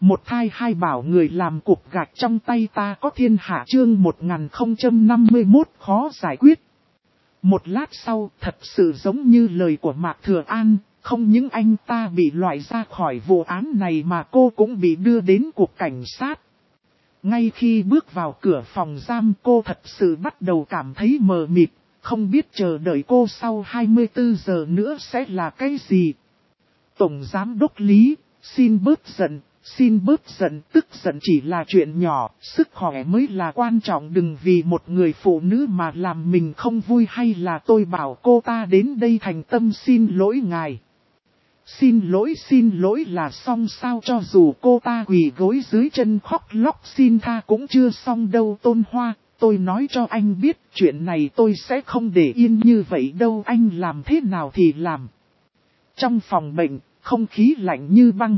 Một thai hai bảo người làm cục gạch trong tay ta có thiên hạ chương 1051 khó giải quyết. Một lát sau, thật sự giống như lời của Mạc Thừa An, không những anh ta bị loại ra khỏi vụ án này mà cô cũng bị đưa đến cục cảnh sát. Ngay khi bước vào cửa phòng giam cô thật sự bắt đầu cảm thấy mờ mịt, không biết chờ đợi cô sau 24 giờ nữa sẽ là cái gì. Tổng Giám đốc Lý, xin bớt giận, tức giận chỉ là chuyện nhỏ, sức khỏe mới là quan trọng, đừng vì một người phụ nữ mà làm mình không vui, hay là tôi bảo cô ta đến đây thành tâm xin lỗi ngài. Xin lỗi là xong sao? Cho dù cô ta quỳ gối dưới chân khóc lóc xin tha cũng chưa xong đâu Tôn Hoa, tôi nói cho anh biết chuyện này tôi sẽ không để yên như vậy đâu, anh làm thế nào thì làm. Trong phòng bệnh, không khí lạnh như băng.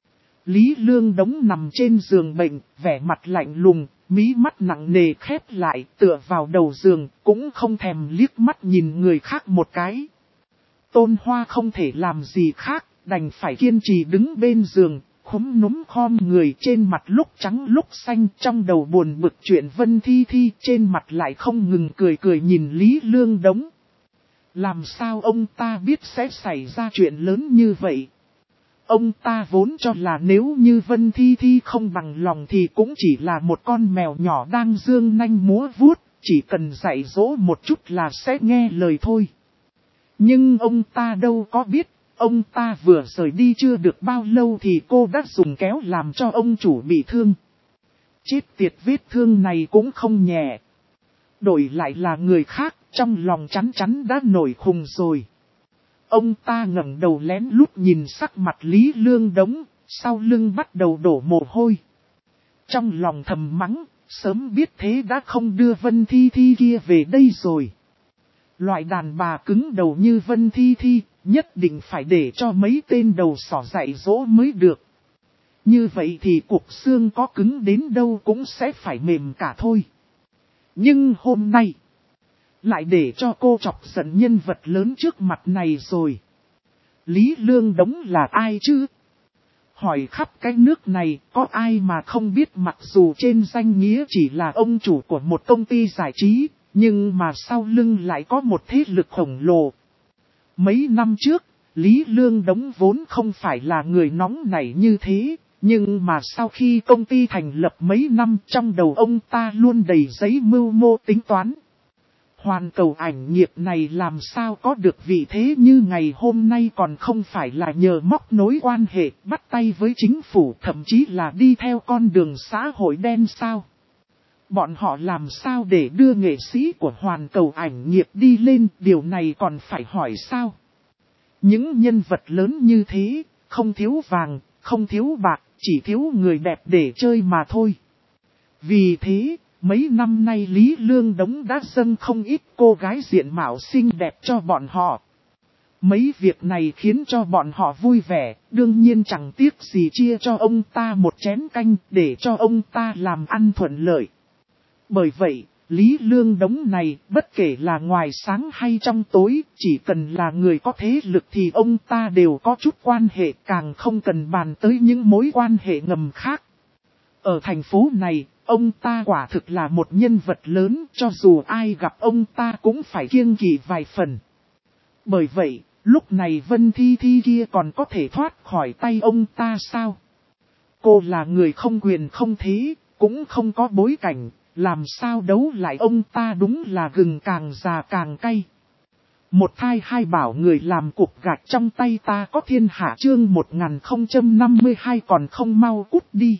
Lý Lương Đống nằm trên giường bệnh, vẻ mặt lạnh lùng, mí mắt nặng nề khép lại, tựa vào đầu giường, cũng không thèm liếc mắt nhìn người khác một cái. Tôn Hoa không thể làm gì khác, đành phải kiên trì đứng bên giường, khúm núm khom người, trên mặt lúc trắng lúc xanh, trong đầu buồn bực chuyện Vân Thi Thi, trên mặt lại không ngừng cười nhìn Lý Lương Đống. Làm sao ông ta biết sẽ xảy ra chuyện lớn như vậy? Ông ta vốn cho là nếu như Vân Thi Thi không bằng lòng thì cũng chỉ là một con mèo nhỏ đang dương nanh múa vuốt, chỉ cần dạy dỗ một chút là sẽ nghe lời thôi. Nhưng ông ta đâu có biết, ông ta vừa rời đi chưa được bao lâu thì cô đã dùng kéo làm cho ông chủ bị thương. Chết tiệt, vết thương này cũng không nhẹ. Đổi lại là người khác, trong lòng chắn đã nổi khùng rồi. Ông ta ngẩng đầu lén lút nhìn sắc mặt Lý Lương Đống, sau lưng bắt đầu đổ mồ hôi. Trong lòng thầm mắng, sớm biết thế đã không đưa Vân Thi Thi kia về đây rồi. Loại đàn bà cứng đầu như Vân Thi Thi, nhất định phải để cho mấy tên đầu sỏ dạy dỗ mới được. Như vậy thì cục xương có cứng đến đâu cũng sẽ phải mềm cả thôi. Nhưng hôm nay, lại để cho cô chọc giận nhân vật lớn trước mặt này rồi. Lý Lương Đống là ai chứ? Hỏi khắp cái nước này có ai mà không biết, mặc dù trên danh nghĩa chỉ là ông chủ của một công ty giải trí, nhưng mà sau lưng lại có một thế lực khổng lồ. Mấy năm trước, Lý Lương Đống vốn không phải là người nóng nảy như thế, nhưng mà sau khi công ty thành lập mấy năm trong đầu ông ta luôn đầy giấy mưu mô tính toán. Hoàn Cầu Ảnh Nghiệp này làm sao có được vị thế như ngày hôm nay còn không phải là nhờ móc nối quan hệ, bắt tay với chính phủ, thậm chí là đi theo con đường xã hội đen sao? Bọn họ làm sao để đưa nghệ sĩ của Hoàn Cầu Ảnh Nghiệp đi lên, điều này còn phải hỏi sao? Những nhân vật lớn như thế, không thiếu vàng, không thiếu bạc, chỉ thiếu người đẹp để chơi mà thôi. Vì thế, mấy năm nay Lý Lương Đống đã dâng không ít cô gái diện mạo xinh đẹp cho bọn họ. Mấy việc này khiến cho bọn họ vui vẻ, đương nhiên chẳng tiếc gì chia cho ông ta một chén canh để cho ông ta làm ăn thuận lợi. Bởi vậy, Lý Lương Đống này, bất kể là ngoài sáng hay trong tối, chỉ cần là người có thế lực thì ông ta đều có chút quan hệ, càng không cần bàn tới những mối quan hệ ngầm khác. Ở thành phố này, ông ta quả thực là một nhân vật lớn, cho dù ai gặp ông ta cũng phải kiêng kỵ vài phần. Bởi vậy, lúc này Vân Thi Thi kia còn có thể thoát khỏi tay ông ta sao? Cô là người không quyền không thế, cũng không có bối cảnh, làm sao đấu lại ông ta, đúng là gừng càng già càng cay. Một thai hai bảo người làm cục gạch trong tay ta có thiên hạ chương 1052 còn không mau cút đi.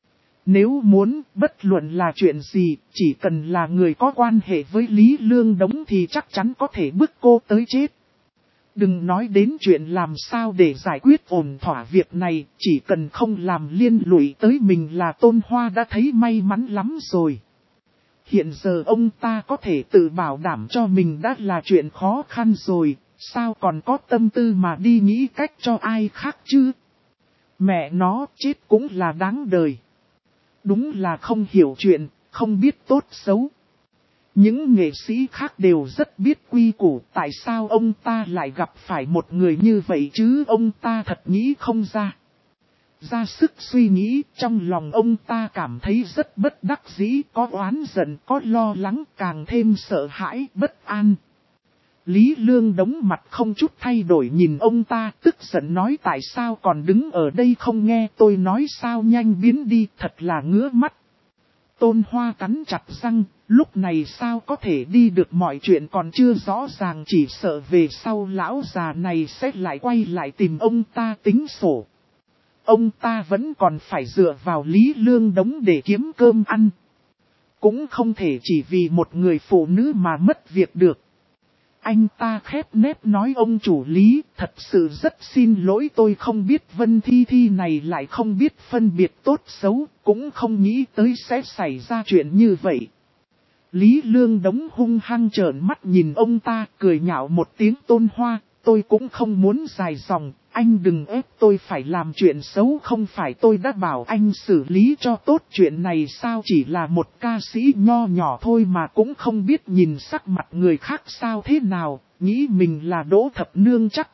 Nếu muốn, bất luận là chuyện gì, chỉ cần là người có quan hệ với Lý Lương Đống thì chắc chắn có thể bức cô tới chết. Đừng nói đến chuyện làm sao để giải quyết ổn thỏa việc này, chỉ cần không làm liên lụy tới mình là Tôn Hoa đã thấy may mắn lắm rồi. Hiện giờ ông ta có thể tự bảo đảm cho mình đã là chuyện khó khăn rồi, sao còn có tâm tư mà đi nghĩ cách cho ai khác chứ? Mẹ nó, chết cũng là đáng đời. Đúng là không hiểu chuyện, không biết tốt xấu. Những nghệ sĩ khác đều rất biết quy củ, tại sao ông ta lại gặp phải một người như vậy chứ, ông ta thật nghĩ không ra. Ra sức suy nghĩ, trong lòng ông ta cảm thấy rất bất đắc dĩ, có oán giận, có lo lắng, càng thêm sợ hãi, bất an. Lý Lương Đống mặt không chút thay đổi nhìn ông ta, tức giận nói tại sao còn đứng ở đây không nghe tôi nói sao, nhanh biến đi, thật là ngứa mắt. Tôn Hoa cắn chặt răng, lúc này sao có thể đi được, mọi chuyện còn chưa rõ ràng, chỉ sợ về sau lão già này sẽ lại quay lại tìm ông ta tính sổ. Ông ta vẫn còn phải dựa vào Lý Lương Đống để kiếm cơm ăn. Cũng không thể chỉ vì một người phụ nữ mà mất việc được. Anh ta khép nép nói ông chủ Lý, thật sự rất xin lỗi, tôi không biết Vân Thi Thi này lại không biết phân biệt tốt xấu, cũng không nghĩ tới sẽ xảy ra chuyện như vậy. Lý Lương Đống hung hăng trợn mắt nhìn ông ta, cười nhạo một tiếng. Tôn Hoa, tôi cũng không muốn dài dòng, anh đừng ép tôi phải làm chuyện xấu, không phải tôi đã bảo anh xử lý cho tốt chuyện này sao, chỉ là một ca sĩ nho nhỏ thôi mà cũng không biết nhìn sắc mặt người khác sao thế nào, nghĩ mình là Đỗ Thập Nương chắc.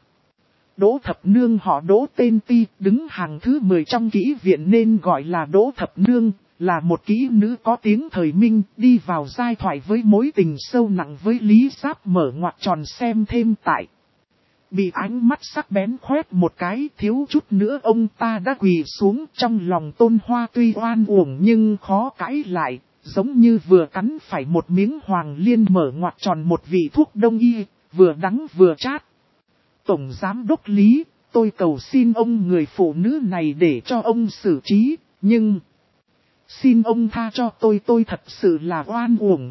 Đỗ Thập Nương họ Đỗ tên Ti, đứng hàng thứ 10 trong kỹ viện nên gọi là Đỗ Thập Nương, là một kỹ nữ có tiếng thời Minh, đi vào giai thoại với mối tình sâu nặng với Lý Giáp, mở ngoặc tròn xem thêm tại. Bị ánh mắt sắc bén khoét một cái, thiếu chút nữa ông ta đã quỳ xuống. Trong lòng Tôn Hoa tuy oan uổng nhưng khó cãi lại, giống như vừa cắn phải một miếng hoàng liên, mở ngoặc tròn một vị thuốc đông y, vừa đắng vừa chát. Tổng Giám đốc Lý, tôi cầu xin ông người phụ nữ này để cho ông xử trí, nhưng xin ông tha cho tôi thật sự là oan uổng,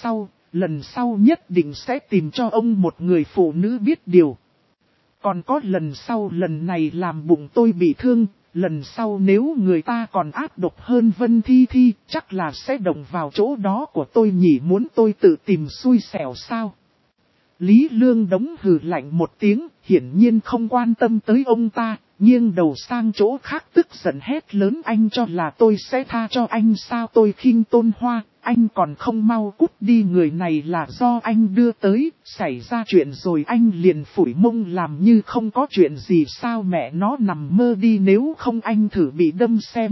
lần sau nhất định sẽ tìm cho ông một người phụ nữ biết điều. Còn có lần sau, lần này làm bụng tôi bị thương, lần sau nếu người ta còn ác độc hơn Vân Thi Thi, chắc là sẽ động vào chỗ đó của tôi nhỉ, muốn tôi tự tìm xui xẻo sao? Lý Lương Đống hừ lạnh một tiếng, hiển nhiên không quan tâm tới ông ta, nghiêng đầu sang chỗ khác tức giận hét lớn, anh cho là tôi sẽ tha cho anh sao, tôi khinh Tôn Hoa, anh còn không mau cút đi, người này là do anh đưa tới, xảy ra chuyện rồi anh liền phủi mông làm như không có chuyện gì sao, mẹ nó nằm mơ đi, nếu không anh thử bị đâm xem.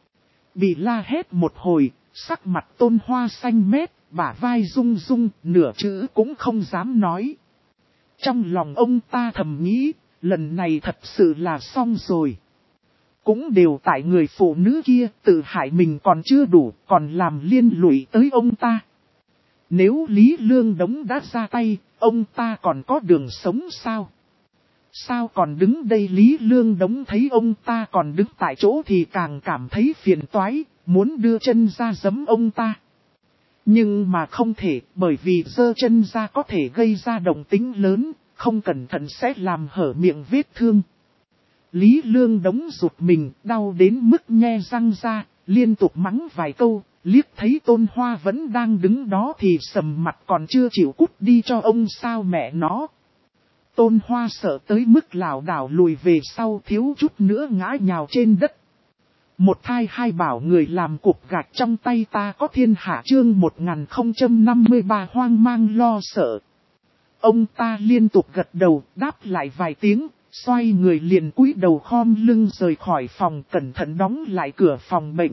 Bị la hét một hồi, sắc mặt Tôn Hoa xanh mét, bả vai rung rung, nửa chữ cũng không dám nói. Trong lòng ông ta thầm nghĩ, lần này thật sự là xong rồi. Cũng đều tại người phụ nữ kia, tự hại mình còn chưa đủ, còn làm liên lụy tới ông ta. Nếu Lý Lương Đống đã ra tay, ông ta còn có đường sống sao? Sao còn đứng đây? Lý Lương Đống thấy ông ta còn đứng tại chỗ thì càng cảm thấy phiền toái, muốn đưa chân ra giẫm ông ta. Nhưng mà không thể, bởi vì giơ chân ra có thể gây ra động tĩnh lớn, không cẩn thận sẽ làm hở miệng vết thương. Lý Lương Đống rụt mình, đau đến mức nhe răng ra, liên tục mắng vài câu, liếc thấy Tôn Hoa vẫn đang đứng đó thì sầm mặt, còn chưa chịu cút đi cho ông sao mẹ nó. Tôn Hoa sợ tới mức lảo đảo lùi về sau, thiếu chút nữa ngã nhào trên đất. Một thai hai bảo người làm cục gạch trong tay ta có thiên hạ, chương 1053 hoang mang lo sợ. Ông ta liên tục gật đầu, đáp lại vài tiếng, xoay người liền cúi đầu khom lưng rời khỏi phòng, cẩn thận đóng lại cửa phòng bệnh.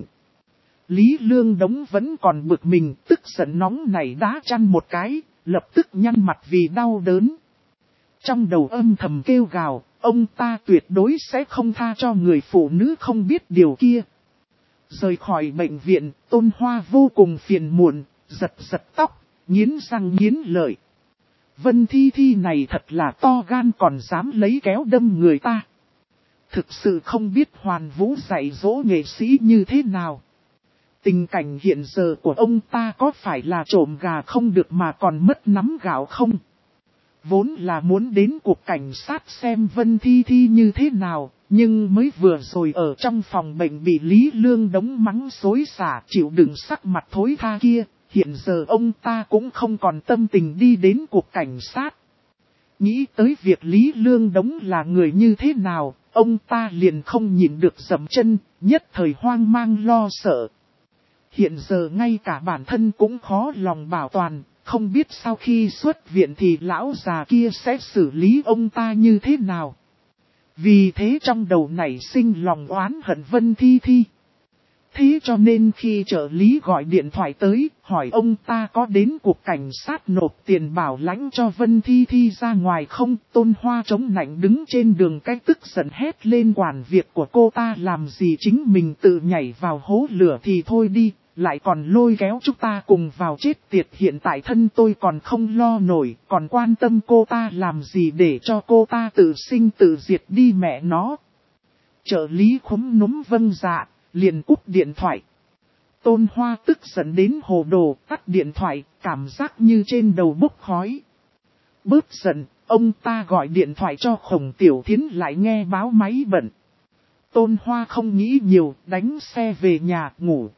Lý Lương Đống vẫn còn bực mình, tức giận nóng nảy đá chăn một cái, lập tức nhăn mặt vì đau đớn. Trong đầu âm thầm kêu gào, ông ta tuyệt đối sẽ không tha cho người phụ nữ không biết điều kia. Rời khỏi bệnh viện, Tôn Hoa vô cùng phiền muộn, giật tóc, nghiến răng nghiến lợi. Vân Thi Thi này thật là to gan, còn dám lấy kéo đâm người ta. Thực sự không biết Hoàn Vũ dạy dỗ nghệ sĩ như thế nào. Tình cảnh hiện giờ của ông ta có phải là trộm gà không được mà còn mất nắm gạo không? Vốn là muốn đến cục cảnh sát xem Vân Thi Thi như thế nào, nhưng mới vừa rồi ở trong phòng bệnh bị Lý Lương Đống mắng xối xả, chịu đựng sắc mặt thối tha kia, hiện giờ ông ta cũng không còn tâm tình đi đến cục cảnh sát. Nghĩ tới việc Lý Lương Đống là người như thế nào, ông ta liền không nhịn được dậm chân, nhất thời hoang mang lo sợ. Hiện giờ ngay cả bản thân cũng khó lòng bảo toàn. Không biết sau khi xuất viện thì lão già kia sẽ xử lý ông ta như thế nào. Vì thế trong đầu nảy sinh lòng oán hận Vân Thi Thi. Thế cho nên khi trợ lý gọi điện thoại tới, hỏi ông ta có đến cục cảnh sát nộp tiền bảo lãnh cho Vân Thi Thi ra ngoài không, Tôn Hoa chống nạnh đứng trên đường cách tức giận hét lên quản việc của cô ta làm gì chính mình tự nhảy vào hố lửa thì thôi đi, lại còn lôi kéo chúng ta cùng vào chết tiệt, hiện tại thân tôi còn không lo nổi, còn quan tâm cô ta làm gì để cho cô ta tự sinh tự diệt đi mẹ nó. Trợ lý khúm núm vâng dạ, liền cúp điện thoại. Tôn Hoa tức giận đến hồ đồ, tắt điện thoại, cảm giác như trên đầu bốc khói. Bớt giận, ông ta gọi điện thoại cho Khổng Tiểu Thiến lại nghe báo máy bận. Tôn Hoa không nghĩ nhiều, đánh xe về nhà ngủ.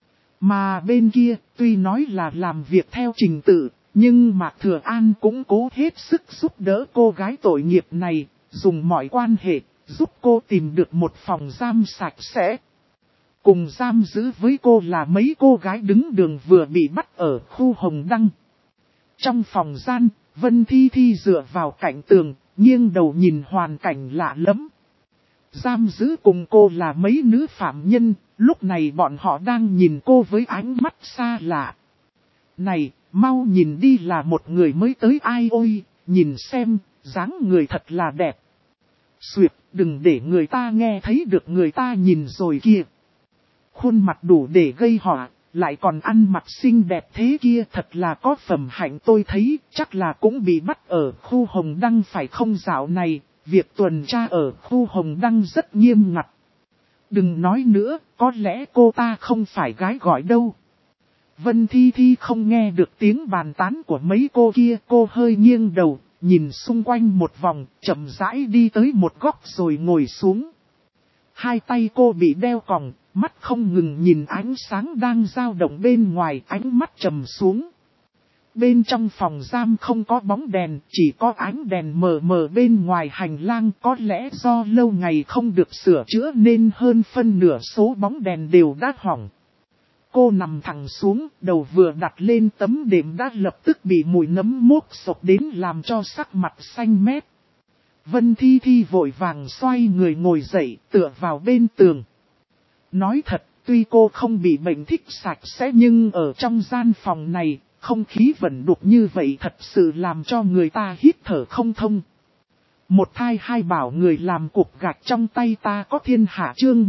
Mà bên kia, tuy nói là làm việc theo trình tự, nhưng Mạc Thừa An cũng cố hết sức giúp đỡ cô gái tội nghiệp này, dùng mọi quan hệ, giúp cô tìm được một phòng giam sạch sẽ. Cùng giam giữ với cô là mấy cô gái đứng đường vừa bị bắt ở khu Hồng Đăng. Trong phòng gian, Vân Thi Thi dựa vào cạnh tường, nghiêng đầu nhìn hoàn cảnh lạ lẫm. Giam giữ cùng cô là mấy nữ phạm nhân, lúc này bọn họ đang nhìn cô với ánh mắt xa lạ. Này, mau nhìn đi, là một người mới tới ai ôi, nhìn xem, dáng người thật là đẹp. Xuyệt, đừng để người ta nghe thấy được người ta nhìn rồi kìa. Khuôn mặt đủ để gây họa, lại còn ăn mặc xinh đẹp thế kia, thật là có phẩm hạnh. Tôi thấy chắc là cũng bị bắt ở khu Hồng Đăng phải không? Dạo này, việc tuần tra ở khu Hồng Đăng rất nghiêm ngặt. Đừng nói nữa, có lẽ cô ta không phải gái gọi đâu. Vân Thi Thi không nghe được tiếng bàn tán của mấy cô kia, cô hơi nghiêng đầu, nhìn xung quanh một vòng, chậm rãi đi tới một góc rồi ngồi xuống. Hai tay cô bị đeo còng, mắt không ngừng nhìn ánh sáng đang dao động bên ngoài, ánh mắt trầm xuống. Bên trong phòng giam không có bóng đèn, chỉ có ánh đèn mờ mờ bên ngoài hành lang, có lẽ do lâu ngày không được sửa chữa nên hơn phân nửa số bóng đèn đều đã hỏng. Cô nằm thẳng xuống, đầu vừa đặt lên tấm đệm đã lập tức bị mùi nấm mốc sộc đến làm cho sắc mặt xanh mét. Vân Thi Thi vội vàng xoay người ngồi dậy, tựa vào bên tường. Nói thật, tuy cô không bị bệnh thích sạch sẽ nhưng ở trong gian phòng này, không khí vẩn đục như vậy thật sự làm cho người ta hít thở không thông. Một thai hai bảo người làm cục gạch trong tay ta có thiên hạ, chương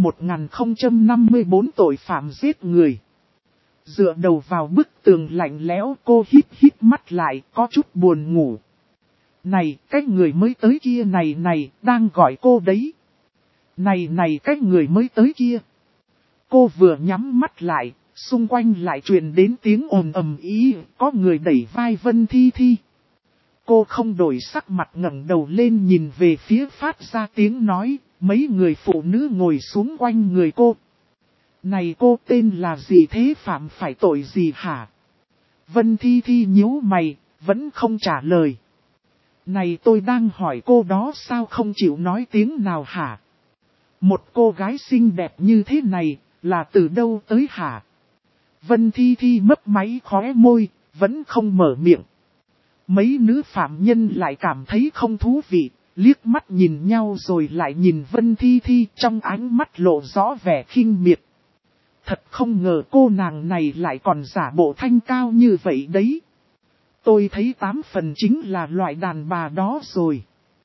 1054 tội phạm giết người. Dựa đầu vào bức tường lạnh lẽo, cô hít mắt lại, có chút buồn ngủ. Này, cái người mới tới kia này, đang gọi cô đấy. Này, cái người mới tới kia. Cô vừa nhắm mắt lại, xung quanh lại truyền đến tiếng ồn ầm ý, có người đẩy vai Vân Thi Thi. Cô không đổi sắc mặt, ngẩng đầu lên nhìn về phía phát ra tiếng nói, mấy người phụ nữ ngồi xuống quanh người cô. Này, cô tên là gì thế, phạm phải tội gì hả? Vân Thi Thi nhíu mày, vẫn không trả lời. Này, tôi đang hỏi cô đó, sao không chịu nói tiếng nào hả? Một cô gái xinh đẹp như thế này, là từ đâu tới hả? Vân Thi Thi mấp máy khóe môi, vẫn không mở miệng. Mấy nữ phạm nhân lại cảm thấy không thú vị, liếc mắt nhìn nhau rồi lại nhìn Vân Thi Thi, trong ánh mắt lộ rõ vẻ khinh miệt. Thật không ngờ cô nàng này lại còn giả bộ thanh cao như vậy đấy. Tôi thấy 8 phần chính là loại đàn bà đó rồi.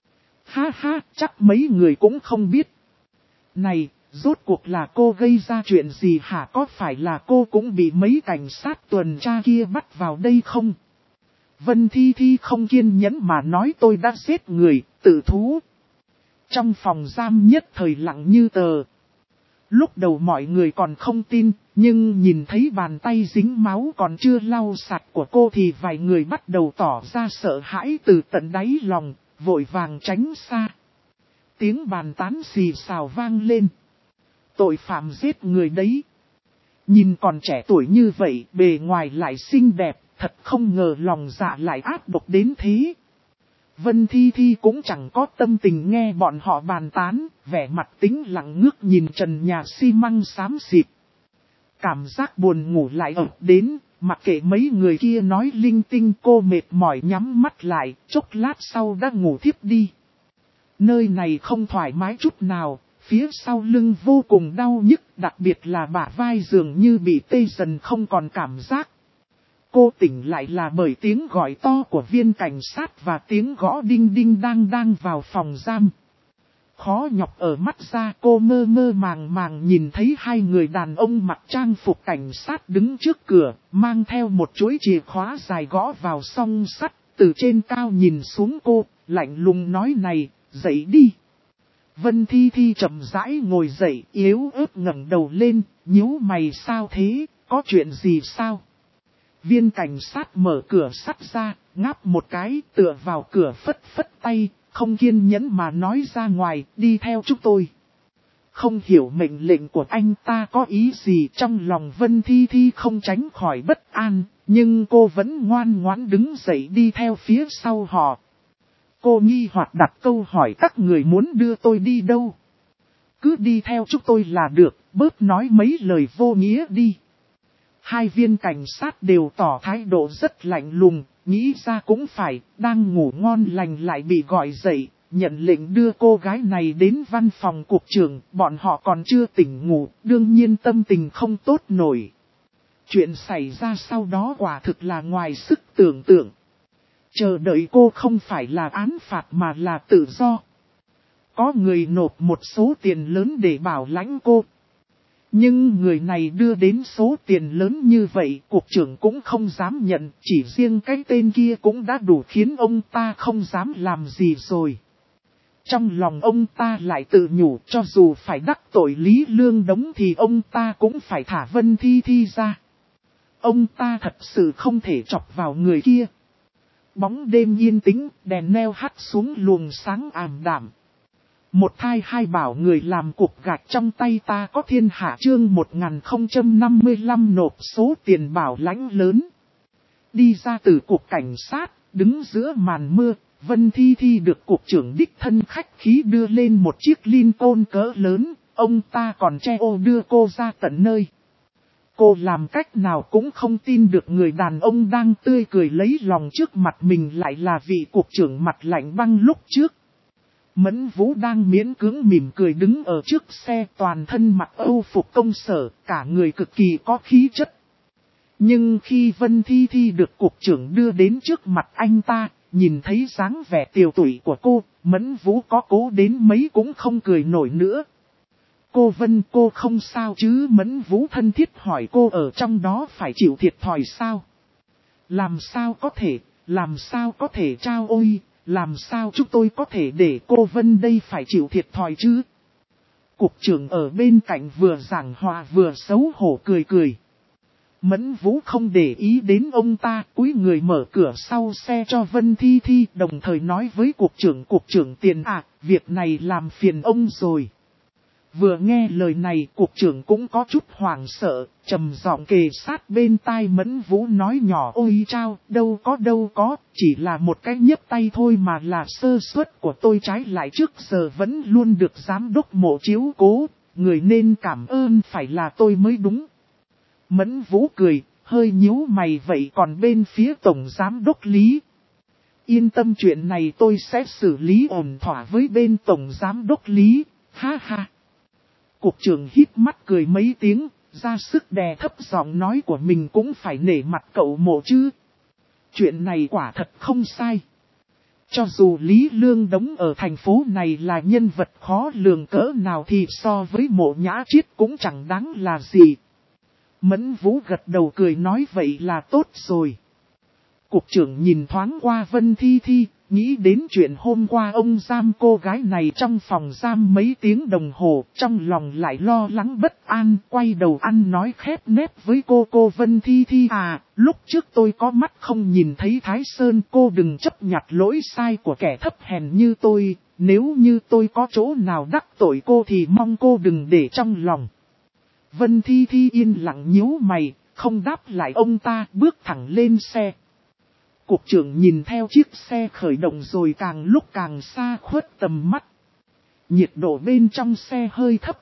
Ha ha, chắc mấy người cũng không biết. Này, rốt cuộc là cô gây ra chuyện gì hả? Có phải là cô cũng bị mấy cảnh sát tuần tra kia bắt vào đây không? Vân Thi Thi không kiên nhẫn mà nói, tôi đã giết người, tự thú. Trong phòng giam nhất thời lặng như tờ. Lúc đầu mọi người còn không tin, nhưng nhìn thấy bàn tay dính máu còn chưa lau sạch của cô thì vài người bắt đầu tỏ ra sợ hãi từ tận đáy lòng, vội vàng tránh xa. Tiếng bàn tán xì xào vang lên. Tội phạm giết người đấy. Nhìn còn trẻ tuổi như vậy, bề ngoài lại xinh đẹp, thật không ngờ lòng dạ lại ác độc đến thế. Vân Thi Thi cũng chẳng có tâm tình nghe bọn họ bàn tán, vẻ mặt tĩnh lặng ngước nhìn trần nhà xi măng xám xịt. Cảm giác buồn ngủ lại ập đến, mặc kệ mấy người kia nói linh tinh, cô mệt mỏi nhắm mắt lại, chốc lát sau đã ngủ thiếp đi. Nơi này không thoải mái chút nào, phía sau lưng vô cùng đau nhức, đặc biệt là bả vai dường như bị tê dần không còn cảm giác. Cô tỉnh lại là bởi tiếng gọi to của viên cảnh sát và tiếng gõ đinh đinh đang vào phòng giam. Khó nhọc ở mắt ra, cô mơ mơ màng màng nhìn thấy hai người đàn ông mặc trang phục cảnh sát đứng trước cửa, mang theo một chuỗi chìa khóa dài gõ vào song sắt, từ trên cao nhìn xuống cô, lạnh lùng nói này, dậy đi. Vân Thi Thi chậm rãi ngồi dậy, yếu ớt ngẩng đầu lên, nhíu mày sao thế, có chuyện gì sao? Viên cảnh sát mở cửa sắt ra, ngáp một cái, tựa vào cửa phất phất tay, không kiên nhẫn mà nói ra ngoài, đi theo chúng tôi. Không hiểu mệnh lệnh của anh ta có ý gì, trong lòng Vân Thi Thi không tránh khỏi bất an, nhưng cô vẫn ngoan ngoãn đứng dậy đi theo phía sau họ. Cô nghi hoặc đặt câu hỏi các người muốn đưa tôi đi đâu? Cứ đi theo chúng tôi là được, bớt nói mấy lời vô nghĩa đi. Hai viên cảnh sát đều tỏ thái độ rất lạnh lùng, nghĩ ra cũng phải, đang ngủ ngon lành lại bị gọi dậy, nhận lệnh đưa cô gái này đến văn phòng cục trưởng, bọn họ còn chưa tỉnh ngủ, đương nhiên tâm tình không tốt nổi. Chuyện xảy ra sau đó quả thực là ngoài sức tưởng tượng. Chờ đợi cô không phải là án phạt mà là tự do. Có người nộp một số tiền lớn để bảo lãnh cô. Nhưng người này đưa đến số tiền lớn như vậy, cục trưởng cũng không dám nhận, chỉ riêng cái tên kia cũng đã đủ khiến ông ta không dám làm gì rồi. Trong lòng ông ta lại tự nhủ cho dù phải đắc tội Lý Lương Đống thì ông ta cũng phải thả Vân Thi Thi ra. Ông ta thật sự không thể chọc vào người kia. Bóng đêm yên tĩnh, đèn neo hắt xuống luồng sáng ảm đạm. Một thai hai bảo người làm cục gạch trong tay ta có thiên hạ chương 1055 nộp số tiền bảo lãnh lớn. Đi ra từ cục cảnh sát, đứng giữa màn mưa, Vân Thi Thi được cục trưởng đích thân khách khí đưa lên một chiếc Lincoln cỡ lớn, ông ta còn che ô đưa cô ra tận nơi. Cô làm cách nào cũng không tin được người đàn ông đang tươi cười lấy lòng trước mặt mình lại là vị cục trưởng mặt lạnh băng lúc trước. Mẫn Vũ đang miễn cưỡng mỉm cười đứng ở trước xe, toàn thân mặc âu phục công sở, cả người cực kỳ có khí chất. Nhưng khi Vân Thi Thi được cục trưởng đưa đến trước mặt anh ta, nhìn thấy dáng vẻ tiều tụy của cô, Mẫn Vũ có cố đến mấy cũng không cười nổi nữa. Cô Vân, cô không sao chứ? Mẫn Vũ thân thiết hỏi cô, ở trong đó phải chịu thiệt thòi sao? Làm sao có thể trao ôi, làm sao chúng tôi có thể để cô Vân đây phải chịu thiệt thòi chứ? Cục trưởng ở bên cạnh vừa giảng hòa vừa xấu hổ cười cười. Mẫn Vũ không để ý đến ông ta, cúi người mở cửa sau xe cho Vân Thi Thi, đồng thời nói với cục trưởng tiền việc này làm phiền ông rồi. Vừa nghe lời này, cục trưởng cũng có chút hoảng sợ, trầm giọng kề sát bên tai Mẫn Vũ nói nhỏ, ôi chao, đâu có, chỉ là một cái nhấc tay thôi mà là sơ suất của tôi, trái lại trước giờ vẫn luôn được giám đốc Mộ chiếu cố, người nên cảm ơn phải là tôi mới đúng. Mẫn Vũ cười, hơi nhíu mày, vậy còn bên phía tổng giám đốc Lý? Yên tâm, chuyện này tôi sẽ xử lý ổn thỏa với bên tổng giám đốc Lý, ha ha. Cục trưởng híp mắt cười mấy tiếng, ra sức đè thấp giọng nói của mình, cũng phải nể mặt cậu Mộ chứ. Chuyện này quả thật không sai. Cho dù Lý Lương Đống ở thành phố này là nhân vật khó lường cỡ nào thì so với Mộ Nhã Chiết cũng chẳng đáng là gì. Mẫn Vũ gật đầu cười nói vậy là tốt rồi. Cục trưởng nhìn thoáng qua Vân Thi Thi, nghĩ đến chuyện hôm qua ông giam cô gái này trong phòng giam mấy tiếng đồng hồ, trong lòng lại lo lắng bất an, quay đầu ăn nói khép nép với cô Vân Thi Thi lúc trước tôi có mắt không nhìn thấy Thái Sơn, cô đừng chấp nhặt lỗi sai của kẻ thấp hèn như tôi, nếu như tôi có chỗ nào đắc tội cô thì mong cô đừng để trong lòng. Vân Thi Thi yên lặng nhíu mày, không đáp lại ông ta, bước thẳng lên xe. Cục trưởng nhìn theo chiếc xe khởi động rồi càng lúc càng xa khuất tầm mắt. Nhiệt độ bên trong xe hơi thấp.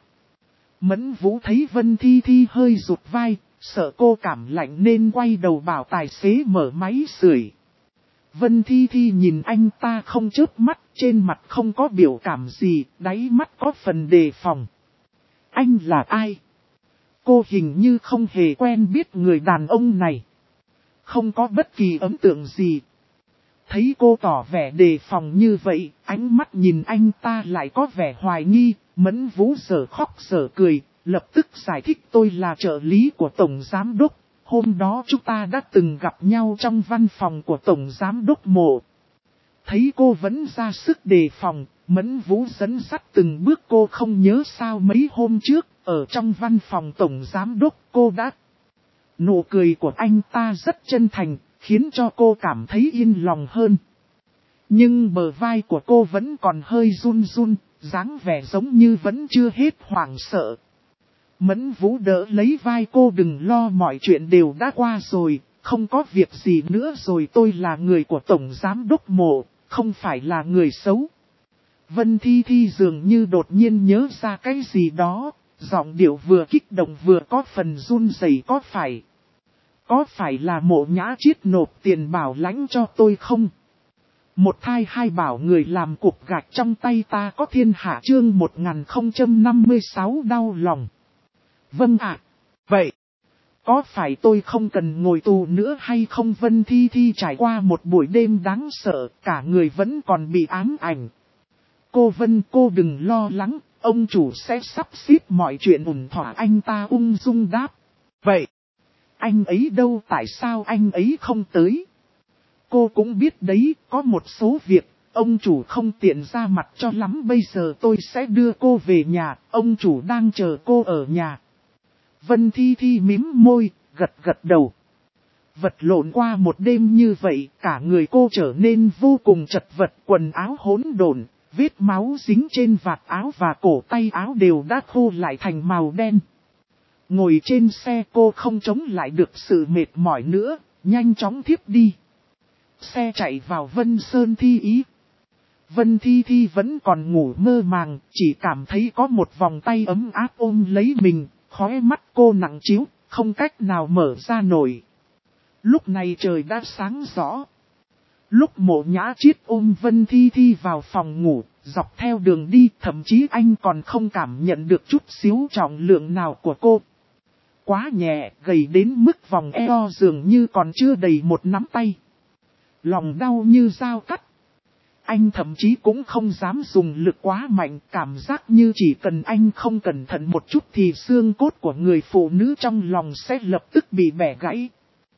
Mẫn Vũ thấy Vân Thi Thi hơi rụt vai, sợ cô cảm lạnh nên quay đầu bảo tài xế mở máy sưởi. Vân Thi Thi nhìn anh ta không chớp mắt, trên mặt không có biểu cảm gì, đáy mắt có phần đề phòng. Anh là ai? Cô hình như không hề quen biết người đàn ông này. Không có bất kỳ ấn tượng gì. Thấy cô tỏ vẻ đề phòng như vậy, ánh mắt nhìn anh ta lại có vẻ hoài nghi, Mẫn Vũ giờ khóc giờ cười, lập tức giải thích tôi là trợ lý của Tổng Giám Đốc. Hôm đó chúng ta đã từng gặp nhau trong văn phòng của Tổng Giám Đốc Mộ. Thấy cô vẫn ra sức đề phòng, Mẫn Vũ dẫn dắt từng bước cô không nhớ sao mấy hôm trước, ở trong văn phòng Tổng Giám Đốc cô đã. Nụ cười của anh ta rất chân thành, khiến cho cô cảm thấy yên lòng hơn. Nhưng bờ vai của cô vẫn còn hơi run run, dáng vẻ giống như vẫn chưa hết hoảng sợ. Mẫn Vũ đỡ lấy vai cô, đừng lo, mọi chuyện đều đã qua rồi, không có việc gì nữa rồi, tôi là người của Tổng Giám Đốc Mộ, không phải là người xấu. Vân Thi Thi dường như đột nhiên nhớ ra cái gì đó, giọng điệu vừa kích động vừa có phần run rẩy. Có phải là Mộ Nhã Chiết nộp tiền bảo lãnh cho tôi không? Một thai hai bảo người làm cục gạch trong tay ta có thiên hạ, chương 1056 đau lòng. Vâng ạ. Vậy, có phải tôi không cần ngồi tù nữa hay không? Vân Thi Thi trải qua một buổi đêm đáng sợ, cả người vẫn còn bị ám ảnh. Cô Vân, cô đừng lo lắng, ông chủ sẽ sắp xếp mọi chuyện ổn thỏa, anh ta ung dung đáp. Vậy, anh ấy đâu, tại sao anh ấy không tới? Cô cũng biết đấy, có một số việc, ông chủ không tiện ra mặt cho lắm, bây giờ tôi sẽ đưa cô về nhà, ông chủ đang chờ cô ở nhà. Vân Thi Thi mím môi, gật gật đầu. Vật lộn qua một đêm như vậy, cả người cô trở nên vô cùng chật vật, quần áo hỗn độn, vết máu dính trên vạt áo và cổ tay áo đều đã khô lại thành màu đen. Ngồi trên xe cô không chống lại được sự mệt mỏi nữa, nhanh chóng thiếp đi. Xe chạy vào Vân Sơn Thi Ý. Vân Thi Thi vẫn còn ngủ mơ màng, chỉ cảm thấy có một vòng tay ấm áp ôm lấy mình, khóe mắt cô nặng trĩu, không cách nào mở ra nổi. Lúc này trời đã sáng rõ. Lúc Mộ Nhã Chiết ôm Vân Thi Thi vào phòng ngủ, dọc theo đường đi, thậm chí anh còn không cảm nhận được chút xíu trọng lượng nào của cô. Quá nhẹ, gầy đến mức vòng eo dường như còn chưa đầy một nắm tay. Lòng đau như dao cắt. Anh thậm chí cũng không dám dùng lực quá mạnh, cảm giác như chỉ cần anh không cẩn thận một chút thì xương cốt của người phụ nữ trong lòng sẽ lập tức bị bẻ gãy.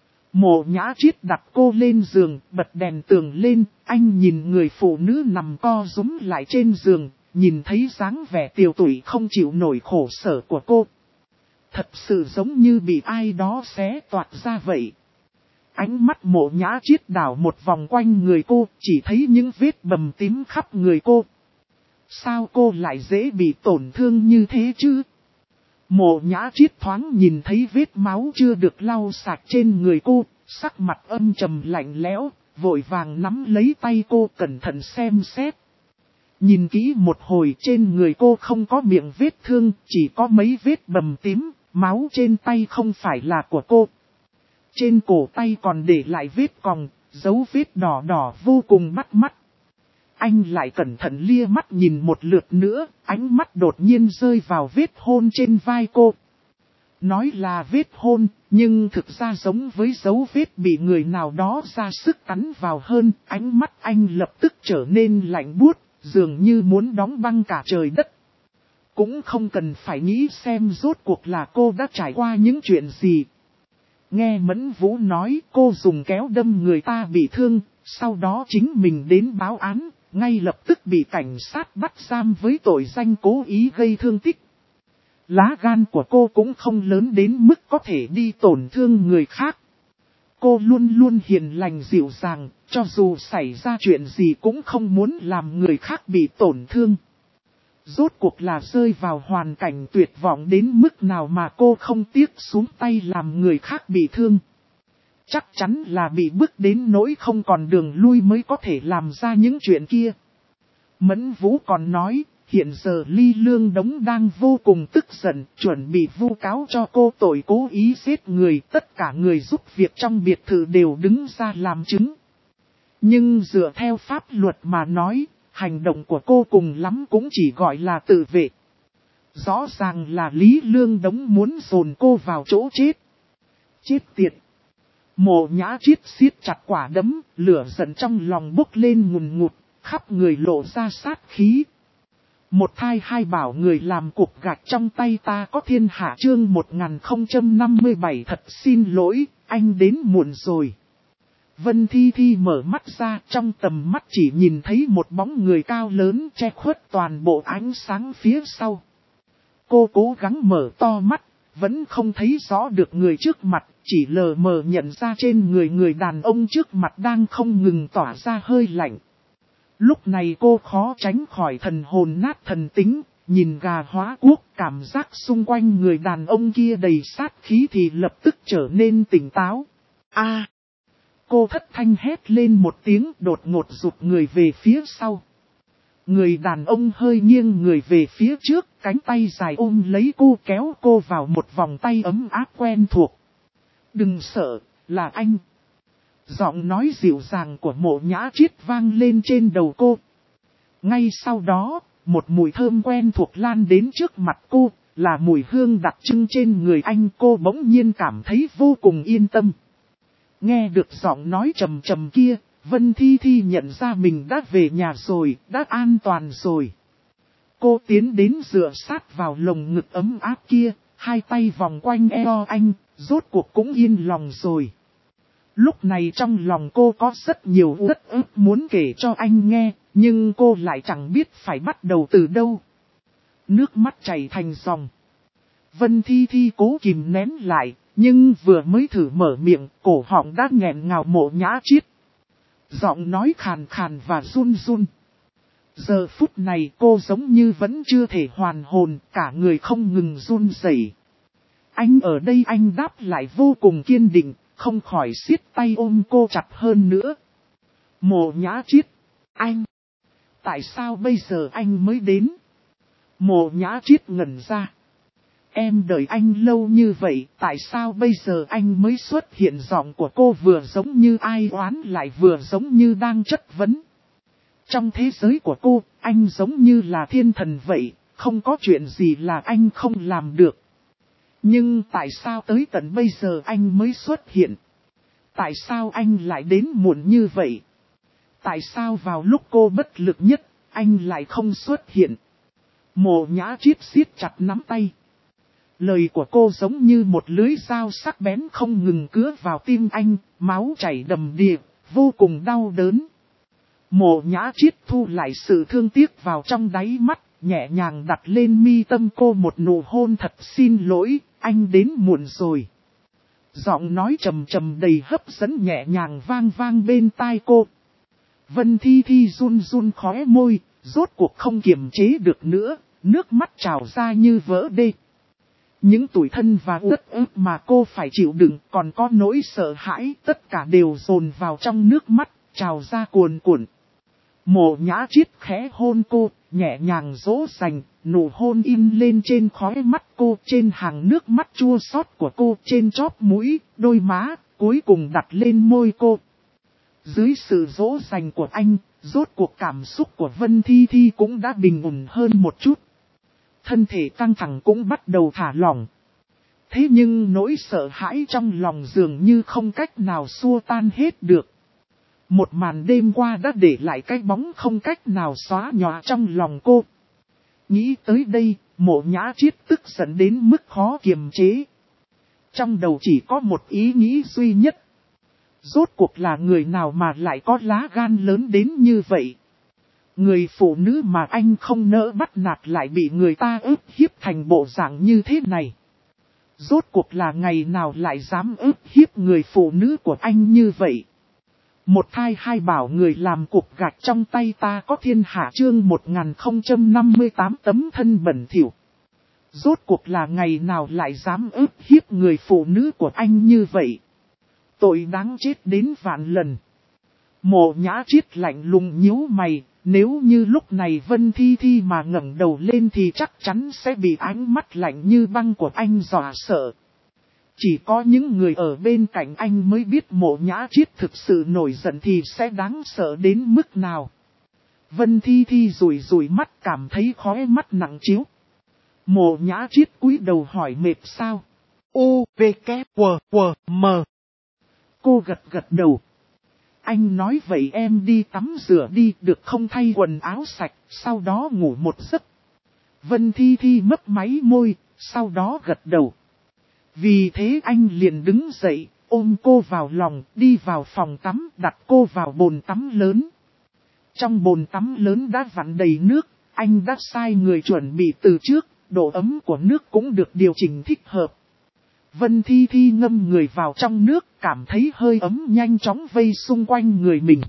Mộ Nhã Chiết đặt cô lên giường, bật đèn tường lên, anh nhìn người phụ nữ nằm co rúm lại trên giường, nhìn thấy dáng vẻ tiều tụy không chịu nổi khổ sở của cô. Thật sự giống như bị ai đó xé toạc ra vậy. Ánh mắt Mộ Nhã Chiết đảo một vòng quanh người cô, chỉ thấy những vết bầm tím khắp người cô. Sao cô lại dễ bị tổn thương như thế chứ? Mộ Nhã Chiết thoáng nhìn thấy vết máu chưa được lau sạch trên người cô, sắc mặt âm trầm lạnh lẽo, vội vàng nắm lấy tay cô cẩn thận xem xét. Nhìn kỹ một hồi, trên người cô không có miệng vết thương, chỉ có mấy vết bầm tím, máu trên tay không phải là của cô. Trên cổ tay còn để lại vết còng, dấu vết đỏ đỏ vô cùng bắt mắt. Anh lại cẩn thận lia mắt nhìn một lượt nữa, ánh mắt đột nhiên rơi vào vết hôn trên vai cô. Nói là vết hôn, nhưng thực ra giống với dấu vết bị người nào đó ra sức cắn vào hơn, ánh mắt anh lập tức trở nên lạnh buốt, dường như muốn đóng băng cả trời đất. Cũng không cần phải nghĩ xem rốt cuộc là cô đã trải qua những chuyện gì. Nghe Mẫn Vũ nói cô dùng kéo đâm người ta bị thương, sau đó chính mình đến báo án, ngay lập tức bị cảnh sát bắt giam với tội danh cố ý gây thương tích. Lá gan của cô cũng không lớn đến mức có thể đi tổn thương người khác. Cô luôn luôn hiền lành dịu dàng, cho dù xảy ra chuyện gì cũng không muốn làm người khác bị tổn thương. Rốt cuộc là rơi vào hoàn cảnh tuyệt vọng đến mức nào mà cô không tiếc xuống tay làm người khác bị thương. Chắc chắn là bị bức đến nỗi không còn đường lui mới có thể làm ra những chuyện kia. Mẫn Vũ còn nói, hiện giờ Ly Lương Đống đang vô cùng tức giận, chuẩn bị vu cáo cho cô tội cố ý giết người. Tất cả người giúp việc trong biệt thự đều đứng ra làm chứng. Nhưng dựa theo pháp luật mà nói, hành động của cô cùng lắm cũng chỉ gọi là tự vệ. Rõ ràng là Lý Lương Đống muốn dồn cô vào chỗ chết. Chết tiệt! Mộ Nhã Chiết siết chặt quả đấm, lửa giận trong lòng bốc lên ngùn ngụt, khắp người lộ ra sát khí. Một thai hai bảo người làm cục gạch trong tay ta có thiên hạ chương 1057 thật xin lỗi, anh đến muộn rồi. Vân Thi Thi mở mắt ra, trong tầm mắt chỉ nhìn thấy một bóng người cao lớn che khuất toàn bộ ánh sáng phía sau. Cô cố gắng mở to mắt, vẫn không thấy rõ được người trước mặt, chỉ lờ mờ nhận ra trên người đàn ông trước mặt đang không ngừng tỏa ra hơi lạnh. Lúc này cô khó tránh khỏi thần hồn nát thần tính, nhìn gà hóa quốc, cảm giác xung quanh người đàn ông kia đầy sát khí thì lập tức trở nên tỉnh táo. Cô thất thanh hét lên một tiếng, đột ngột rụt người về phía sau. Người đàn ông hơi nghiêng người về phía trước, cánh tay dài ôm lấy cô kéo cô vào một vòng tay ấm áp quen thuộc. Đừng sợ, là anh. Giọng nói dịu dàng của Mộ Nhã Chiết vang lên trên đầu cô. Ngay sau đó, một mùi thơm quen thuộc lan đến trước mặt cô, là mùi hương đặc trưng trên người anh. Cô bỗng nhiên cảm thấy vô cùng yên tâm. Nghe được giọng nói trầm trầm kia, Vân Thi Thi nhận ra mình đã về nhà rồi, đã an toàn rồi. Cô tiến đến dựa sát vào lồng ngực ấm áp kia, hai tay vòng quanh eo anh, rốt cuộc cũng yên lòng rồi. Lúc này trong lòng cô có rất nhiều uất ức muốn kể cho anh nghe, nhưng cô lại chẳng biết phải bắt đầu từ đâu. Nước mắt chảy thành dòng. Vân Thi Thi cố kìm nén lại, nhưng vừa mới thử mở miệng, cổ họng đã nghẹn ngào. Mộ Nhã Chiết. Giọng nói khàn khàn và run run. Giờ phút này cô giống như vẫn chưa thể hoàn hồn, cả người không ngừng run rẩy. Anh ở đây, anh đáp lại vô cùng kiên định, không khỏi siết tay ôm cô chặt hơn nữa. Mộ Nhã Chiết, anh, tại sao bây giờ anh mới đến? Mộ Nhã Chiết ngẩn ra. Em đợi anh lâu như vậy, tại sao bây giờ anh mới xuất hiện? Giọng của cô vừa giống như ai oán lại vừa giống như đang chất vấn. Trong thế giới của cô, anh giống như là thiên thần vậy, không có chuyện gì là anh không làm được. Nhưng tại sao tới tận bây giờ anh mới xuất hiện? Tại sao anh lại đến muộn như vậy? Tại sao vào lúc cô bất lực nhất, anh lại không xuất hiện? Mộ Nhã Chiết siết chặt nắm tay. Lời của cô giống như một lưới dao sắc bén không ngừng cứa vào tim anh, máu chảy đầm đìa, vô cùng đau đớn. Mộ Nhã Chiết thu lại sự thương tiếc vào trong đáy mắt, nhẹ nhàng đặt lên mi tâm cô một nụ hôn. Thật xin lỗi, anh đến muộn rồi. Giọng nói trầm trầm đầy hấp dẫn nhẹ nhàng vang vang bên tai cô. Vân Thi Thi run run khóe môi, rốt cuộc không kiềm chế được nữa, nước mắt trào ra như vỡ đê. Những tủi thân và uất ức mà cô phải chịu đựng, còn có nỗi sợ hãi, tất cả đều dồn vào trong nước mắt, trào ra cuồn cuộn. Mộ Nhã Chiết khẽ hôn cô, nhẹ nhàng dỗ dành, nụ hôn in lên trên khóe mắt cô, trên hàng nước mắt chua xót của cô, trên chóp mũi, đôi má, cuối cùng đặt lên môi cô. Dưới sự dỗ dành của anh, rốt cuộc cảm xúc của Vân Thi Thi cũng đã bình ổn hơn một chút. Thân thể căng thẳng cũng bắt đầu thả lỏng. Thế nhưng nỗi sợ hãi trong lòng dường như không cách nào xua tan hết được. Một màn đêm qua đã để lại cái bóng không cách nào xóa nhòa trong lòng cô. Nghĩ tới đây, Mộ Nhã Chiết tức giận đến mức khó kiềm chế. Trong đầu chỉ có một ý nghĩ duy nhất. Rốt cuộc là người nào mà lại có lá gan lớn đến như vậy? Người phụ nữ mà anh không nỡ bắt nạt lại bị người ta ức hiếp thành bộ dạng như thế này. Rốt cuộc là ngày nào lại dám ức hiếp người phụ nữ của anh như vậy? Một thai hai bảo người làm cục gạch trong tay ta có thiên hạ chương 1058 tấm thân bẩn thỉu. Rốt cuộc là ngày nào lại dám ức hiếp người phụ nữ của anh như vậy? Tội đáng chết đến vạn lần. Mộ Nhã Chiết lạnh lùng nhíu mày, nếu như lúc này Vân Thi Thi mà ngẩng đầu lên thì chắc chắn sẽ bị ánh mắt lạnh như băng của anh dọa sợ. Chỉ có những người ở bên cạnh anh mới biết Mộ Nhã Chiết thực sự nổi giận thì sẽ đáng sợ đến mức nào. Vân Thi Thi rủi rủi mắt cảm thấy khóe mắt nặng chiếu. Mộ Nhã Chiết cúi đầu hỏi mệt sao? U, V, K, W, W, M. Cô gật gật đầu. Anh nói vậy em đi tắm rửa đi được không, thay quần áo sạch, sau đó ngủ một giấc. Vân Thi Thi mấp máy môi, sau đó gật đầu. Vì thế anh liền đứng dậy, ôm cô vào lòng, đi vào phòng tắm, đặt cô vào bồn tắm lớn. Trong bồn tắm lớn đã vặn đầy nước, anh đã sai người chuẩn bị từ trước, độ ấm của nước cũng được điều chỉnh thích hợp. Vân Thi Thi ngâm người vào trong nước, cảm thấy hơi ấm nhanh chóng vây xung quanh người mình.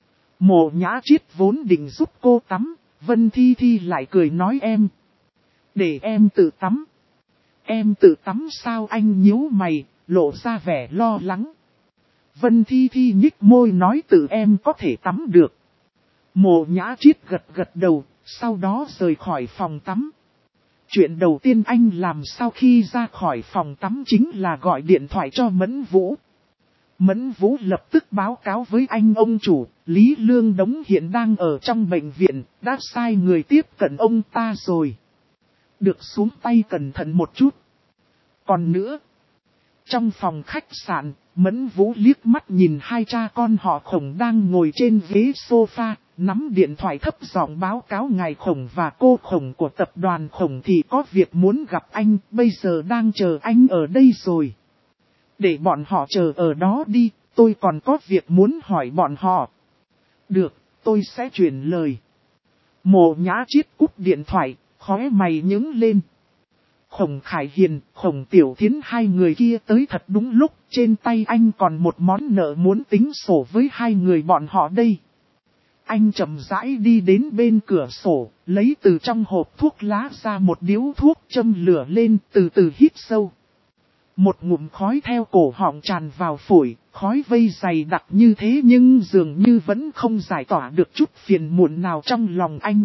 Mộ Nhã Chiết vốn định giúp cô tắm, Vân Thi Thi lại cười nói em. Để em tự tắm. Em tự tắm sao? Anh nhíu mày, lộ ra vẻ lo lắng. Vân Thi Thi nhích môi nói tự em có thể tắm được. Mộ Nhã Chiết gật gật đầu, sau đó rời khỏi phòng tắm. Chuyện đầu tiên anh làm sau khi ra khỏi phòng tắm chính là gọi điện thoại cho Mẫn Vũ. Mẫn Vũ lập tức báo cáo với anh ông chủ, Lý Lương Đống hiện đang ở trong bệnh viện, đã sai người tiếp cận ông ta rồi. Được xuống tay cẩn thận một chút. Còn nữa, trong phòng khách sạn, Mẫn Vũ liếc mắt nhìn hai cha con họ Khổng đang ngồi trên ghế sofa, nắm điện thoại thấp giọng báo cáo ngài Khổng và cô Khổng của tập đoàn Khổng thì có việc muốn gặp anh, bây giờ đang chờ anh ở đây rồi. Để bọn họ chờ ở đó đi, tôi còn có việc muốn hỏi bọn họ. Được, tôi sẽ truyền lời. Mộ Nhã Chiết cúp điện thoại, khóe mày nhướng lên. Khổng Khải Hiền, Khổng Tiểu Thiến hai người kia tới thật đúng lúc, trên tay anh còn một món nợ muốn tính sổ với hai người bọn họ đây. Anh chậm rãi đi đến bên cửa sổ, lấy từ trong hộp thuốc lá ra một điếu thuốc, châm lửa lên, từ từ hít sâu. Một ngụm khói theo cổ họng tràn vào phổi, khói vây dày đặc như thế nhưng dường như vẫn không giải tỏa được chút phiền muộn nào trong lòng anh.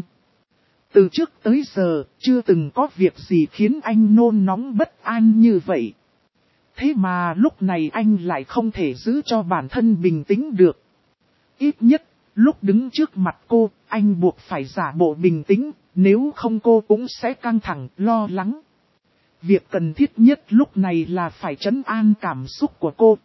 Từ trước tới giờ, chưa từng có việc gì khiến anh nôn nóng bất an như vậy. Thế mà lúc này anh lại không thể giữ cho bản thân bình tĩnh được. Ít nhất, lúc đứng trước mặt cô, anh buộc phải giả bộ bình tĩnh, nếu không cô cũng sẽ căng thẳng, lo lắng. Việc cần thiết nhất lúc này là phải trấn an cảm xúc của cô.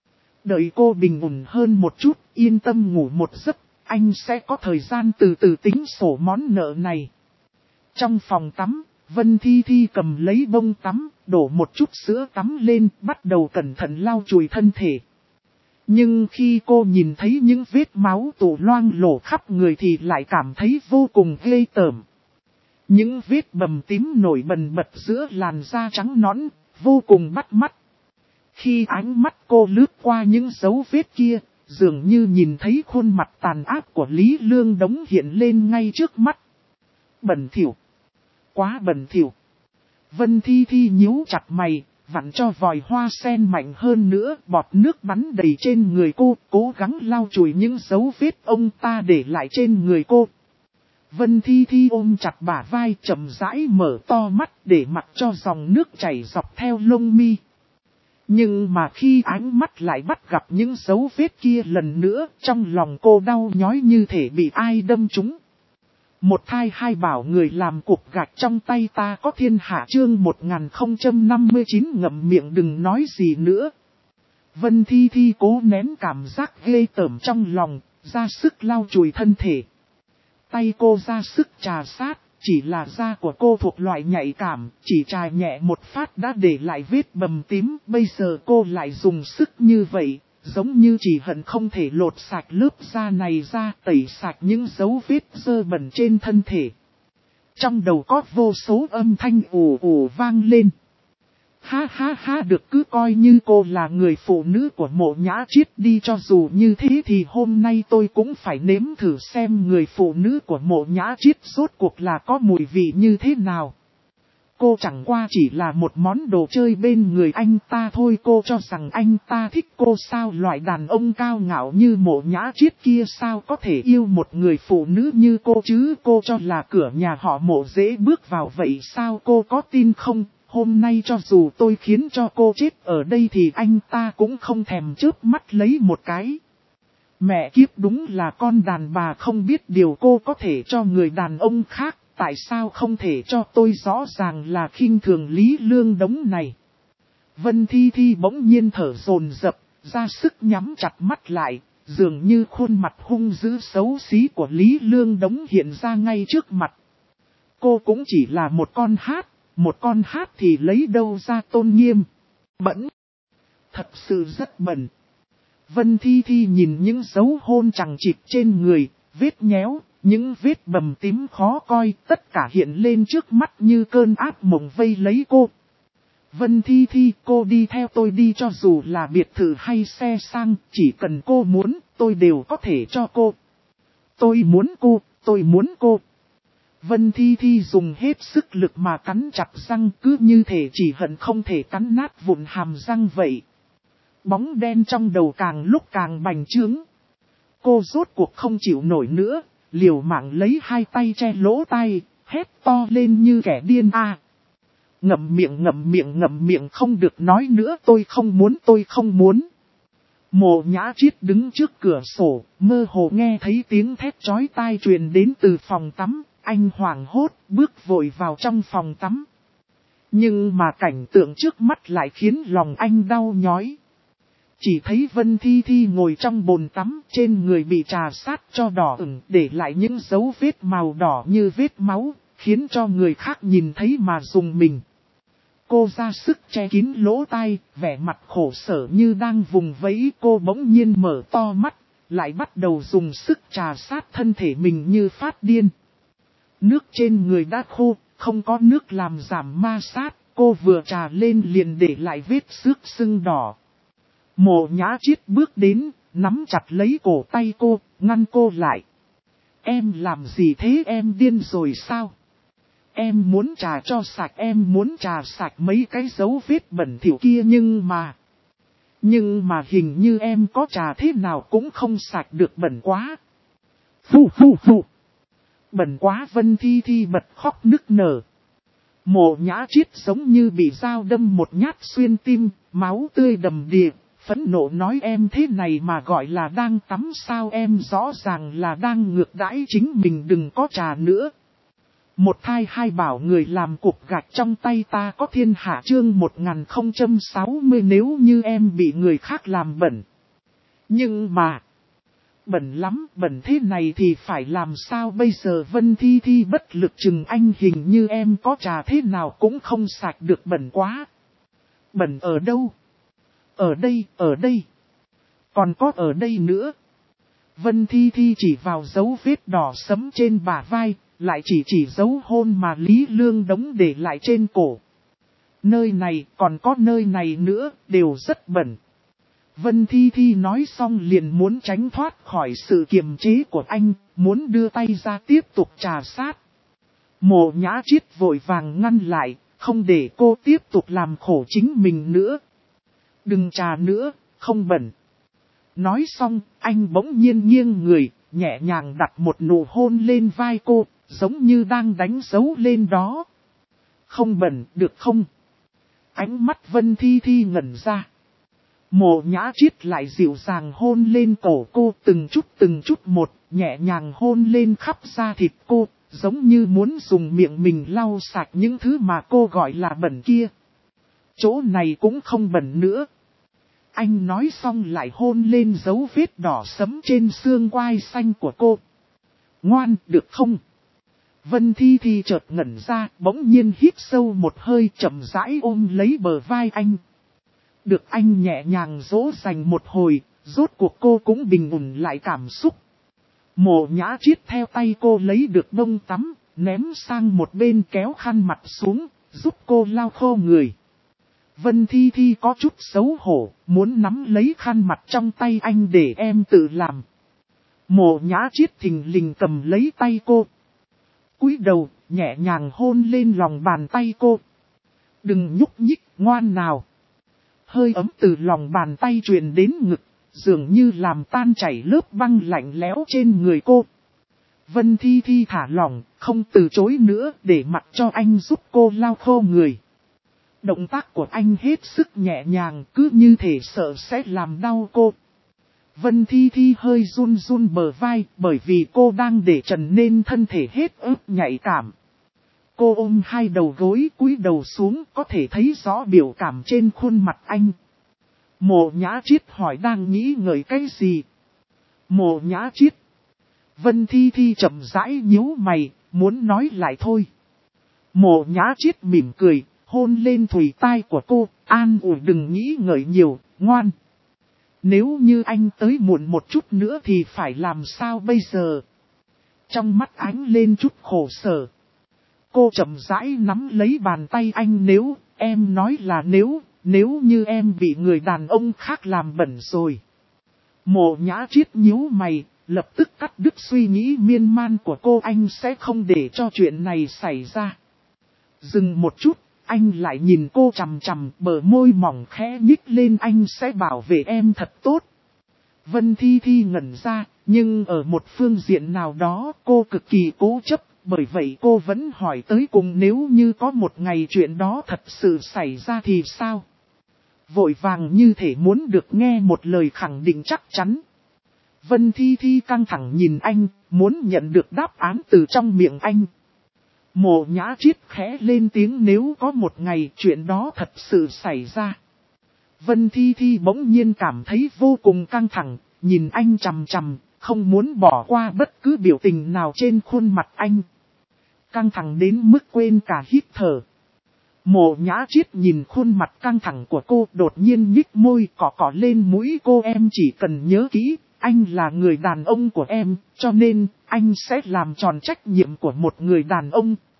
Đợi cô bình ổn hơn một chút, yên tâm ngủ một giấc, anh sẽ có thời gian từ từ tính sổ món nợ này. Trong phòng tắm, Vân Thi Thi cầm lấy bông tắm, đổ một chút sữa tắm lên, bắt đầu cẩn thận lau chùi thân thể. Nhưng khi cô nhìn thấy những vết máu tụ loang lổ khắp người thì lại cảm thấy vô cùng ghê tởm. Những vết bầm tím nổi bần bật giữa làn da trắng nõn, vô cùng bắt mắt. Khi ánh mắt cô lướt qua những dấu vết kia, dường như nhìn thấy khuôn mặt tàn ác của Lý Lương Đống hiện lên ngay trước mắt. Bẩn thỉu. Quá bẩn thỉu. Vân Thi Thi nhíu chặt mày, vặn cho vòi hoa sen mạnh hơn nữa, bọt nước bắn đầy trên người cô, cố gắng lau chùi những dấu vết ông ta để lại trên người cô. Vân Thi Thi ôm chặt bả vai, chậm rãi mở to mắt để mặc cho dòng nước chảy dọc theo lông mi. Nhưng mà khi ánh mắt lại bắt gặp những dấu vết kia lần nữa, trong lòng cô đau nhói như thể bị ai đâm trúng. Một thai hai bảo người làm cục gạch trong tay ta có thiên hạ chương 1059 ngậm miệng đừng nói gì nữa. Vân Thi Thi cố nén cảm giác ghê tởm trong lòng, ra sức lau chùi thân thể. Tay cô ra sức trà sát, chỉ là da của cô thuộc loại nhạy cảm, chỉ chà nhẹ một phát đã để lại vết bầm tím, bây giờ cô lại dùng sức như vậy, giống như chỉ hận không thể lột sạch lớp da này ra, tẩy sạch những dấu vết dơ bẩn trên thân thể. Trong đầu có vô số âm thanh ù ù vang lên. Ha ha ha, được, cứ coi như cô là người phụ nữ của Mộ Nhã Chiết đi, cho dù như thế thì hôm nay tôi cũng phải nếm thử xem người phụ nữ của Mộ Nhã Chiết rốt cuộc là có mùi vị như thế nào. Cô chẳng qua chỉ là một món đồ chơi bên người anh ta thôi, cô cho rằng anh ta thích cô sao? Loại đàn ông cao ngạo như Mộ Nhã Chiết kia sao có thể yêu một người phụ nữ như cô chứ? Cô cho là cửa nhà họ Mộ dễ bước vào vậy sao? Cô có tin không? Hôm nay cho dù tôi khiến cho cô chết ở đây thì anh ta cũng không thèm chớp mắt lấy một cái. Mẹ kiếp, đúng là con đàn bà không biết điều, cô có thể cho người đàn ông khác, tại sao không thể cho tôi? Rõ ràng là khinh thường Lý Lương Đống này. Vân Thi Thi bỗng nhiên thở dồn dập, ra sức nhắm chặt mắt lại, dường như khuôn mặt hung dữ xấu xí của Lý Lương Đống hiện ra ngay trước mặt. Cô cũng chỉ là một con hát thì lấy đâu ra tôn nghiêm. Bẩn. Thật sự rất bẩn. Vân Thi Thi nhìn những dấu hôn chằng chịt trên người, vết nhéo, những vết bầm tím khó coi, tất cả hiện lên trước mắt như cơn ác mộng vây lấy cô. Vân Thi Thi, cô đi theo tôi đi, cho dù là biệt thự hay xe sang, chỉ cần cô muốn, tôi đều có thể cho cô. Tôi muốn cô, tôi muốn cô. Vân Thi Thi dùng hết sức lực mà cắn chặt răng, cứ như thể chỉ hận không thể cắn nát vụn hàm răng vậy. Bóng đen trong đầu càng lúc càng bành trướng. Cô rốt cuộc không chịu nổi nữa, liều mạng lấy hai tay che lỗ tai, hét to lên như kẻ điên a. Ngậm miệng không được nói nữa, tôi không muốn. Mộ Nhã Triết đứng trước cửa sổ, mơ hồ nghe thấy tiếng thét chói tai truyền đến từ phòng tắm, anh hoảng hốt, bước vội vào trong phòng tắm. Nhưng mà cảnh tượng trước mắt lại khiến lòng anh đau nhói. Chỉ thấy Vân Thi Thi ngồi trong bồn tắm, trên người bị trà sát cho đỏ ửng, để lại những dấu vết màu đỏ như vết máu, khiến cho người khác nhìn thấy mà rùng mình. Cô ra sức che kín lỗ tai, vẻ mặt khổ sở như đang vùng vẫy. Cô bỗng nhiên mở to mắt, lại bắt đầu dùng sức trà sát thân thể mình như phát điên. Nước trên người đã khô, không có nước làm giảm ma sát, cô vừa trà lên liền để lại vết xước sưng đỏ. Mộ Nhã Triết bước đến, nắm chặt lấy cổ tay cô, ngăn cô lại. Em làm gì thế, em điên rồi sao? Em muốn trà cho sạch, em muốn trà sạch mấy cái dấu vết bẩn thỉu kia, nhưng mà hình như em có trà thế nào cũng không sạch được, bẩn quá. Phù. Bẩn quá. Vân Thi Thi bật khóc nức nở. Mộ Nhã Triết giống như bị dao đâm một nhát xuyên tim, máu tươi đầm đìa, phẫn nộ nói, em thế này mà gọi là đang tắm sao? Em rõ ràng là đang ngược đãi chính mình, đừng có trà nữa. Một thai hai bảo người làm cục gạch trong tay ta có thiên hạ. Chương 1060. Nếu như em bị người khác làm bẩn. Nhưng mà, bẩn lắm, bẩn thế này thì phải làm sao bây giờ? Vân Thi Thi bất lực chừng anh, hình như em có trà thế nào cũng không sạch được, bẩn quá. Bẩn ở đâu? Ở đây. Còn có ở đây nữa. Vân Thi Thi chỉ vào dấu vết đỏ sẫm trên bả vai, lại chỉ dấu hôn mà Lý Lương Đống để lại trên cổ. Nơi này, còn có nơi này nữa, đều rất bẩn. Vân Thi Thi nói xong liền muốn tránh thoát khỏi sự kiềm chế của anh, muốn đưa tay ra tiếp tục trà sát. Mộ Nhã Triết vội vàng ngăn lại, không để cô tiếp tục làm khổ chính mình nữa. Đừng trà nữa, không bẩn. Nói xong, anh bỗng nhiên nghiêng người, nhẹ nhàng đặt một nụ hôn lên vai cô, giống như đang đánh dấu lên đó. Không bẩn, được không? Ánh mắt Vân Thi Thi ngẩn ra. Mộ Nhã Triết lại dịu dàng hôn lên cổ cô, từng chút một, nhẹ nhàng hôn lên khắp da thịt cô, giống như muốn dùng miệng mình lau sạch những thứ mà cô gọi là bẩn kia. Chỗ này cũng không bẩn nữa. Anh nói xong lại hôn lên dấu vết đỏ sẫm trên xương quai xanh của cô. Ngoan, được không? Vân Thi Thi chợt ngẩn ra, bỗng nhiên hít sâu một hơi, chậm rãi ôm lấy bờ vai anh. Được anh nhẹ nhàng dỗ dành một hồi, rốt cuộc cô cũng bình ổn lại cảm xúc. Mộ Nhã Triết theo tay cô lấy được bông tắm, ném sang một bên, kéo khăn mặt xuống, giúp cô lau khô người. Vân Thi Thi có chút xấu hổ, muốn nắm lấy khăn mặt trong tay anh để em tự làm. Mộ Nhã Triết thình lình cầm lấy tay cô. Cúi đầu, nhẹ nhàng hôn lên lòng bàn tay cô. Đừng nhúc nhích, ngoan nào. Hơi ấm từ lòng bàn tay truyền đến ngực, dường như làm tan chảy lớp băng lạnh lẽo trên người cô. Vân Thi Thi thả lỏng, không từ chối nữa, để mặc cho anh giúp cô lau khô người. Động tác của anh hết sức nhẹ nhàng, cứ như thể sợ sẽ làm đau cô. Vân Thi Thi hơi run run bờ vai bởi vì cô đang để trần nên thân thể hết ướp nhạy cảm. Cô ôm hai đầu gối cúi đầu xuống có thể thấy rõ biểu cảm trên khuôn mặt anh. Mộ Nhã Chiết hỏi đang nghĩ ngợi cái gì? Mộ Nhã Chiết. Vân Thi Thi chậm rãi nhíu mày, muốn nói lại thôi. Mộ Nhã Chiết mỉm cười, hôn lên thùy tai của cô, an ủi đừng nghĩ ngợi nhiều, ngoan. Nếu như anh tới muộn một chút nữa thì phải làm sao bây giờ? Trong mắt ánh lên chút khổ sở. Cô chậm rãi nắm lấy bàn tay anh nếu, em nói là nếu như em bị người đàn ông khác làm bẩn rồi. Mộ Nhã Chiết nhíu mày, lập tức cắt đứt suy nghĩ miên man của cô anh sẽ không để cho chuyện này xảy ra. Dừng một chút, anh lại nhìn cô chằm chằm bờ môi mỏng khẽ nhích lên anh sẽ bảo vệ em thật tốt. Vân Thi Thi ngẩn ra, nhưng ở một phương diện nào đó cô cực kỳ cố chấp, bởi vậy cô vẫn hỏi tới cùng nếu như có một ngày chuyện đó thật sự xảy ra thì sao? Vội vàng như thể muốn được nghe một lời khẳng định chắc chắn. Vân Thi Thi căng thẳng nhìn anh, muốn nhận được đáp án từ trong miệng anh. Mộ Nhã Chiết khẽ lên tiếng nếu có một ngày chuyện đó thật sự xảy ra. Vân Thi Thi bỗng nhiên cảm thấy vô cùng căng thẳng, nhìn anh chằm chằm, không muốn bỏ qua bất cứ biểu tình nào trên khuôn mặt anh. Căng thẳng đến mức quên cả hít thở. Mộ Nhã Chiết nhìn khuôn mặt căng thẳng của cô đột nhiên nhích môi cọ lên mũi cô em chỉ cần nhớ kỹ, anh là người đàn ông của em, cho nên anh sẽ làm tròn trách nhiệm của một người đàn ông.